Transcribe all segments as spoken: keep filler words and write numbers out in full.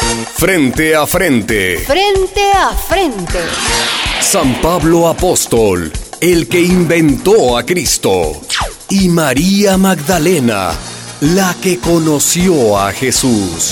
Frente a frente. Frente a frente. San Pablo Apóstol, el que inventó a Cristo. Y María Magdalena, la que conoció a Jesús.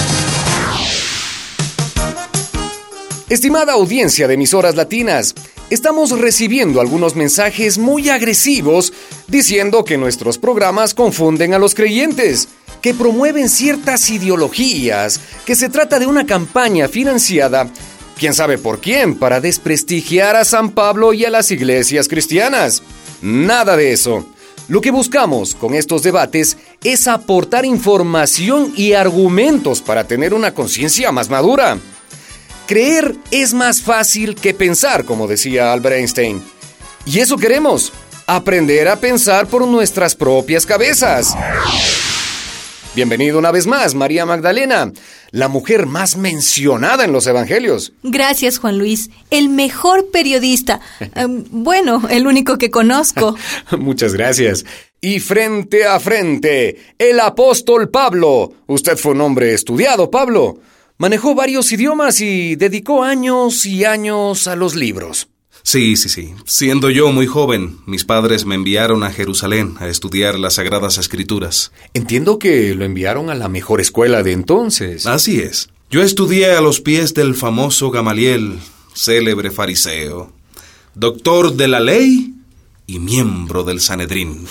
Estimada audiencia de emisoras latinas, estamos recibiendo algunos mensajes muy agresivos diciendo que nuestros programas confunden a los creyentes, que promueven ciertas ideologías, que se trata de una campaña financiada, quién sabe por quién, para desprestigiar a San Pablo y a las iglesias cristianas. Nada de eso. Lo que buscamos con estos debates es aportar información y argumentos para tener una conciencia más madura. Creer es más fácil que pensar, como decía Albert Einstein. Y eso queremos, aprender a pensar por nuestras propias cabezas. Bienvenido una vez más, María Magdalena, la mujer más mencionada en los evangelios. Gracias, Juan Luis, el mejor periodista. um, bueno, el único que conozco. Muchas gracias. Y frente a frente, el apóstol Pablo. Usted fue un hombre estudiado, Pablo. Manejó varios idiomas y dedicó años y años a los libros. Sí, sí, sí. Siendo yo muy joven, mis padres me enviaron a Jerusalén a estudiar las Sagradas Escrituras. Entiendo que lo enviaron a la mejor escuela de entonces. Así es. Yo estudié a los pies del famoso Gamaliel, célebre fariseo, doctor de la ley y miembro del Sanedrín.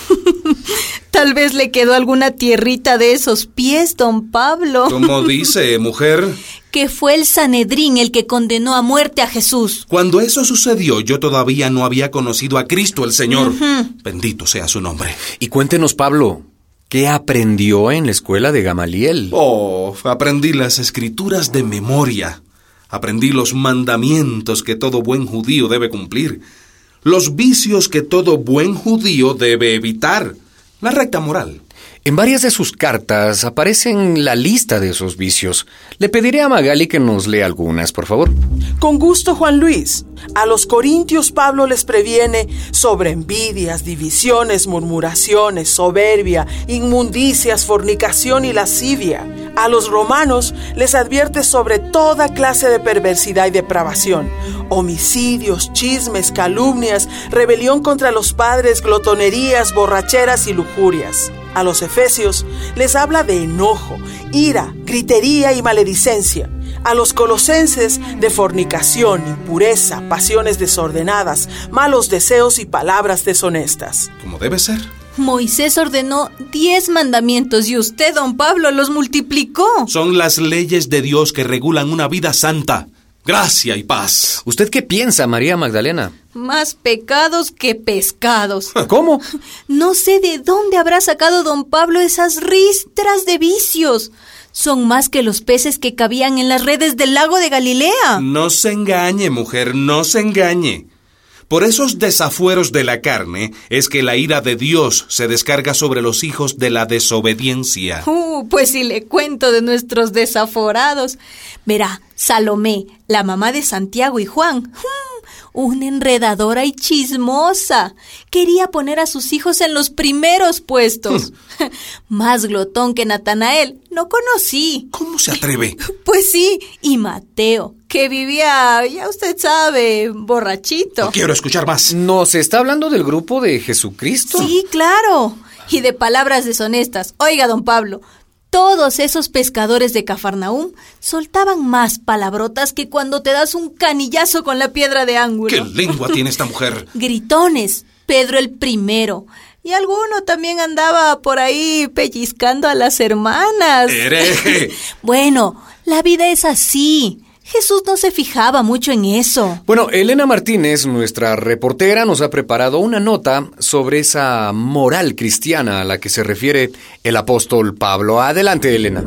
Tal vez le quedó alguna tierrita de esos pies, don Pablo. ¿Cómo dice, mujer? Que fue el Sanedrín el que condenó a muerte a Jesús. Cuando eso sucedió, yo todavía no había conocido a Cristo el Señor. Uh-huh. Bendito sea su nombre. Y cuéntenos, Pablo, ¿qué aprendió en la escuela de Gamaliel? Oh, aprendí las Escrituras de memoria. Aprendí los mandamientos que todo buen judío debe cumplir. Los vicios que todo buen judío debe evitar. La recta moral. En varias de sus cartas aparecen la lista de esos vicios. Le pediré a Magali que nos lea algunas, por favor. Con gusto, Juan Luis. A los corintios Pablo les previene sobre envidias, divisiones, murmuraciones, soberbia, inmundicias, fornicación y lascivia. A los romanos les advierte sobre toda clase de perversidad y depravación, homicidios, chismes, calumnias, rebelión contra los padres, glotonerías, borracheras y lujurias. A los efesios les habla de enojo, ira, gritería y maledicencia. A los colosenses de fornicación, impureza, pasiones desordenadas, malos deseos y palabras deshonestas. Como debe ser. Moisés ordenó diez mandamientos y usted, don Pablo, los multiplicó. Son las leyes de Dios que regulan una vida santa. Gracia y paz. ¿Usted qué piensa, María Magdalena? Más pecados que pescados. ¿Cómo? No sé de dónde habrá sacado don Pablo esas ristras de vicios. Son más que los peces que cabían en las redes del lago de Galilea. No se engañe, mujer, no se engañe. Por esos desafueros de la carne es que la ira de Dios se descarga sobre los hijos de la desobediencia. Uh, pues si le cuento de nuestros desaforados. Verá, Salomé, la mamá de Santiago y Juan, una enredadora y chismosa. Quería poner a sus hijos en los primeros puestos. Más glotón que Natanael, no conocí. ¿Cómo se atreve? Pues sí, y Mateo, que vivía, ya usted sabe, borrachito. No quiero escuchar más. ¿Nos está hablando del grupo de Jesucristo? Sí, claro. Y de palabras deshonestas. Oiga, don Pablo, todos esos pescadores de Cafarnaúm soltaban más palabrotas que cuando te das un canillazo con la piedra de ángulo. ¿Qué lengua tiene esta mujer? Gritones, Pedro el primero. Y alguno también andaba por ahí pellizcando a las hermanas. ¡Hereje! Bueno, la vida es así. Jesús no se fijaba mucho en eso. Bueno, Elena Martínez, nuestra reportera, nos ha preparado una nota sobre esa moral cristiana a la que se refiere el apóstol Pablo. Adelante, Elena.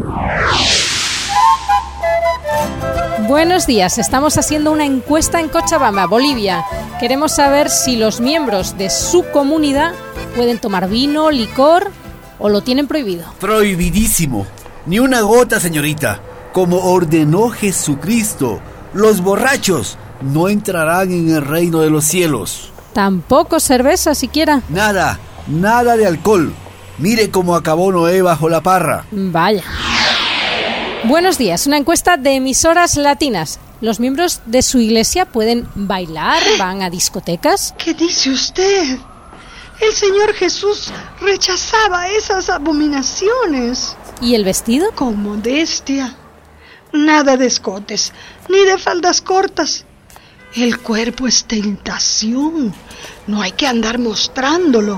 Buenos días, estamos haciendo una encuesta en Cochabamba, Bolivia. Queremos saber si los miembros de su comunidad pueden tomar vino, licor o lo tienen prohibido. Prohibidísimo. Ni una gota, señorita. Como ordenó Jesucristo, los borrachos no entrarán en el reino de los cielos. Tampoco cerveza siquiera. Nada, nada de alcohol. Mire cómo acabó Noé bajo la parra. Vaya. Buenos días, una encuesta de emisoras latinas. ¿Los miembros de su iglesia pueden bailar? ¿Van a discotecas? ¿Qué dice usted? El Señor Jesús rechazaba esas abominaciones. ¿Y el vestido? Con modestia. Nada de escotes, ni de faldas cortas. El cuerpo es tentación. No hay que andar mostrándolo.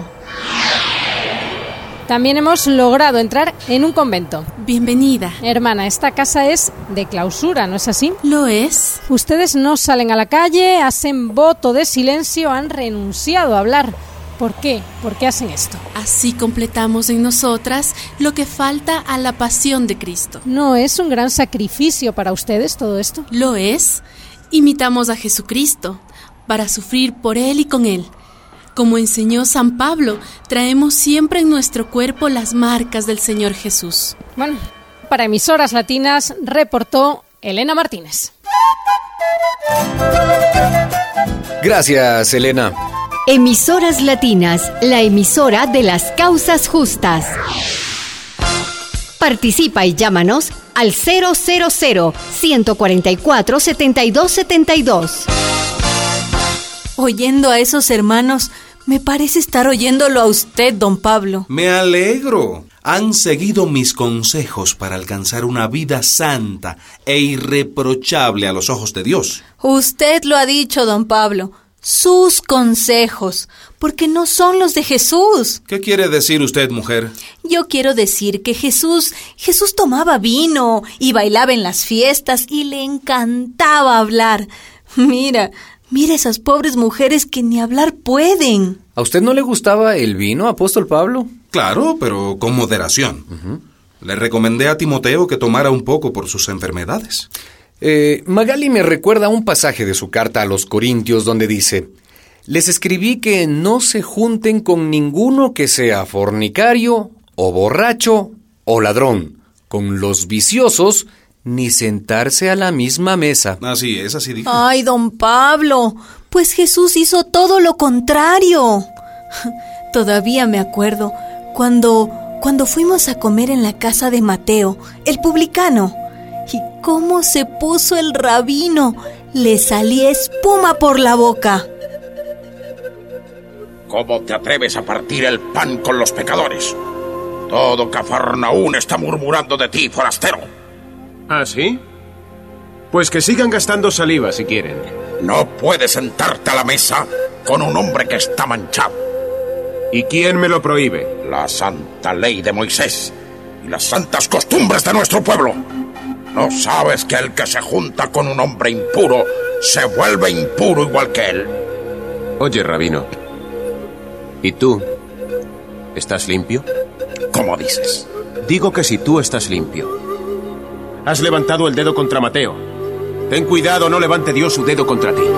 También hemos logrado entrar en un convento. Bienvenida. Hermana, esta casa es de clausura, ¿no es así? Lo es. Ustedes no salen a la calle, hacen voto de silencio, han renunciado a hablar. ¿Por qué? ¿Por qué hacen esto? Así completamos en nosotras lo que falta a la pasión de Cristo. ¿No es un gran sacrificio para ustedes todo esto? Lo es. Imitamos a Jesucristo para sufrir por Él y con Él. Como enseñó San Pablo, traemos siempre en nuestro cuerpo las marcas del Señor Jesús. Bueno, para emisoras latinas reportó Elena Martínez. Gracias, Elena. Emisoras Latinas, la emisora de las causas justas. Participa y llámanos al cero cero cero, uno cuatro cuatro, siete dos siete dos. Oyendo a esos hermanos, me parece estar oyéndolo a usted, don Pablo. Me alegro. Han seguido mis consejos para alcanzar una vida santa e irreprochable a los ojos de Dios. Usted lo ha dicho, don Pablo. Sus consejos, porque no son los de Jesús. ¿Qué quiere decir usted, mujer? Yo quiero decir que Jesús, Jesús tomaba vino y bailaba en las fiestas y le encantaba hablar. Mira, mira esas pobres mujeres que ni hablar pueden. ¿A usted no le gustaba el vino, apóstol Pablo? Claro, pero con moderación. Uh-huh. Le recomendé a Timoteo que tomara un poco por sus enfermedades. Eh, Magali me recuerda un pasaje de su carta a los Corintios donde dice: les escribí que no se junten con ninguno que sea fornicario, o borracho, o ladrón, con los viciosos, ni sentarse a la misma mesa. Así es, así dijo. Ay, don Pablo, pues Jesús hizo todo lo contrario. Todavía me acuerdo cuando, cuando fuimos a comer en la casa de Mateo, el publicano. Y cómo se puso el rabino, le salía espuma por la boca. ¿Cómo te atreves a partir el pan con los pecadores? Todo Cafarnaún está murmurando de ti, forastero. ¿Ah, sí? Pues que sigan gastando saliva si quieren. No puedes sentarte a la mesa con un hombre que está manchado. ¿Y quién me lo prohíbe? La santa ley de Moisés y las santas costumbres de nuestro pueblo. ¿No sabes que el que se junta con un hombre impuro se vuelve impuro igual que él? Oye, rabino, ¿y tú? ¿Estás limpio? ¿Cómo dices? Digo que si tú estás limpio. Has levantado el dedo contra Mateo. Ten cuidado, no levante Dios su dedo contra ti.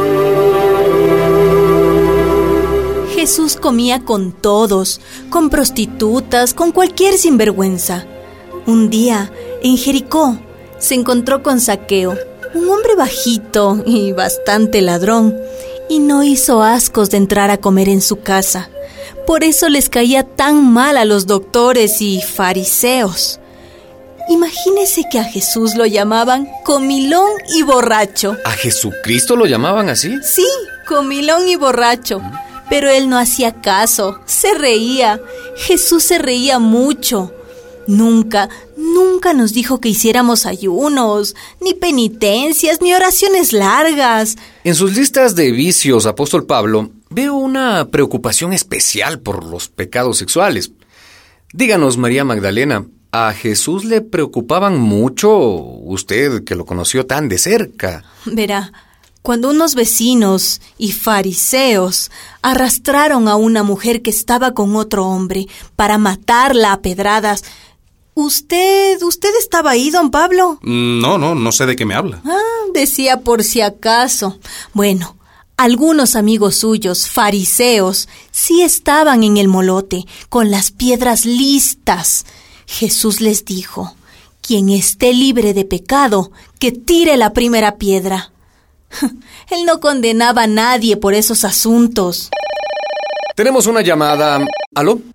Jesús comía con todos, con prostitutas, con cualquier sinvergüenza. Un día, en Jericó, se encontró con Zaqueo, un hombre bajito y bastante ladrón, y no hizo ascos de entrar a comer en su casa. Por eso les caía tan mal a los doctores y fariseos. Imagínese que a Jesús lo llamaban comilón y borracho. ¿A Jesucristo lo llamaban así? Sí, comilón y borracho. Pero él no hacía caso, se reía. Jesús se reía mucho. Nunca, nunca nos dijo que hiciéramos ayunos, ni penitencias, ni oraciones largas. En sus listas de vicios, apóstol Pablo, veo una preocupación especial por los pecados sexuales. Díganos, María Magdalena, ¿a Jesús le preocupaban mucho, usted que lo conoció tan de cerca? Verá, cuando unos vecinos y fariseos arrastraron a una mujer que estaba con otro hombre para matarla a pedradas, ¿Usted, usted estaba ahí, don Pablo? No, no, no sé de qué me habla. Ah, decía por si acaso. Bueno, algunos amigos suyos, fariseos, sí estaban en el molote, con las piedras listas. Jesús les dijo: quien esté libre de pecado, que tire la primera piedra. Él no condenaba a nadie por esos asuntos. Tenemos una llamada. ¿Aló?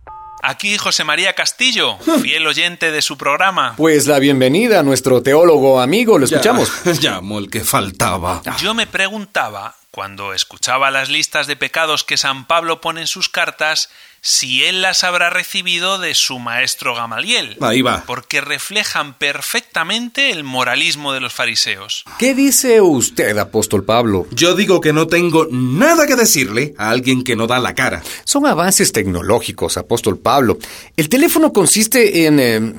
Aquí José María Castillo, fiel oyente de su programa. Pues la bienvenida a nuestro teólogo amigo, lo escuchamos. Ya, llamo el que faltaba. Yo me preguntaba, cuando escuchaba las listas de pecados que San Pablo pone en sus cartas, si él las habrá recibido de su maestro Gamaliel. Ahí va. Porque reflejan perfectamente el moralismo de los fariseos. ¿Qué dice usted, apóstol Pablo? Yo digo que no tengo nada que decirle a alguien que no da la cara. Son avances tecnológicos, apóstol Pablo. El teléfono consiste en... Eh,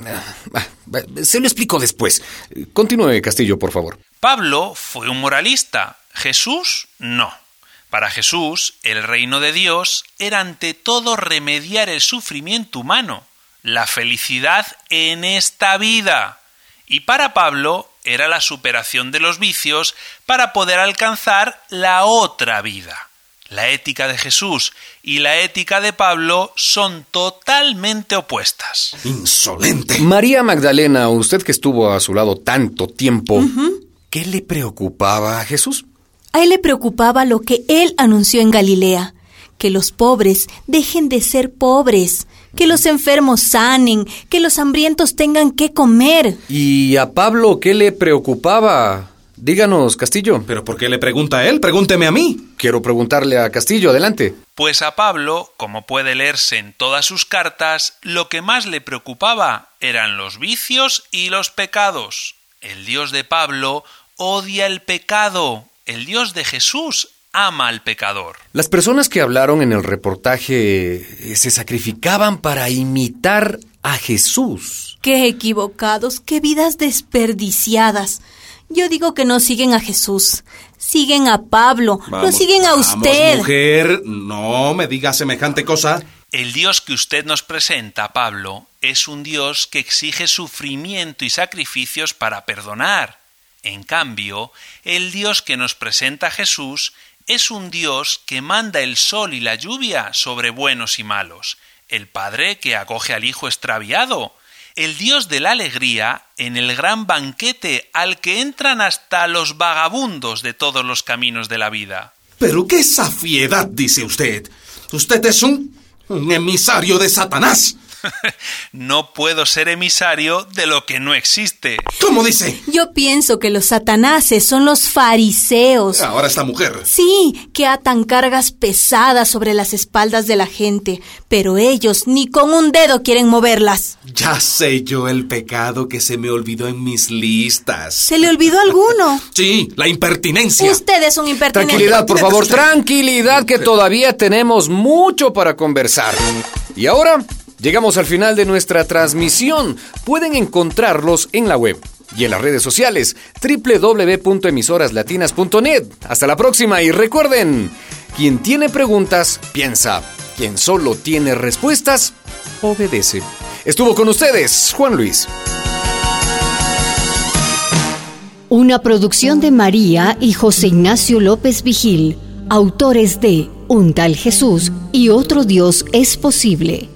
se lo explico después. Continúe, Castillo, por favor. Pablo fue un moralista. Jesús, no. Para Jesús, el reino de Dios era ante todo remediar el sufrimiento humano, la felicidad en esta vida. Y para Pablo era la superación de los vicios para poder alcanzar la otra vida. La ética de Jesús y la ética de Pablo son totalmente opuestas. ¡Insolente! María Magdalena, usted que estuvo a su lado tanto tiempo, uh-huh. ¿Qué le preocupaba a Jesús? A él le preocupaba lo que él anunció en Galilea, que los pobres dejen de ser pobres, que los enfermos sanen, que los hambrientos tengan que comer. ¿Y a Pablo qué le preocupaba? Díganos, Castillo. ¿Pero por qué le pregunta a él? Pregúnteme a mí. Quiero preguntarle a Castillo, adelante. Pues a Pablo, como puede leerse en todas sus cartas, lo que más le preocupaba eran los vicios y los pecados. El Dios de Pablo odia el pecado. El Dios de Jesús ama al pecador. Las personas que hablaron en el reportaje se sacrificaban para imitar a Jesús. ¡Qué equivocados! ¡Qué vidas desperdiciadas! Yo digo que no siguen a Jesús, siguen a Pablo, vamos, lo siguen a vamos, usted. Mujer, no me diga semejante cosa. El Dios que usted nos presenta, Pablo, es un Dios que exige sufrimiento y sacrificios para perdonar. En cambio, el Dios que nos presenta Jesús es un Dios que manda el sol y la lluvia sobre buenos y malos, el Padre que acoge al Hijo extraviado, el Dios de la alegría en el gran banquete al que entran hasta los vagabundos de todos los caminos de la vida. ¿Pero qué safiedad dice usted? Usted es un, un emisario de Satanás. No puedo ser emisario de lo que no existe. ¿Cómo dice? Yo pienso que los satanases son los fariseos. Ahora esta mujer. Sí, que atan cargas pesadas sobre las espaldas de la gente, pero ellos ni con un dedo quieren moverlas. Ya sé yo el pecado que se me olvidó en mis listas. ¿Se le olvidó alguno? Sí, la impertinencia. Usted es un impertinente. Tranquilidad, por favor, tranquilidad, que todavía tenemos mucho para conversar. Y ahora... llegamos al final de nuestra transmisión. Pueden encontrarlos en la web y en las redes sociales doble u doble u doble u punto emisoras latinas punto net. Hasta la próxima y recuerden, quien tiene preguntas, piensa. Quien solo tiene respuestas, obedece. Estuvo con ustedes, Juan Luis. Una producción de María y José Ignacio López Vigil, autores de Un tal Jesús y otro Dios es posible.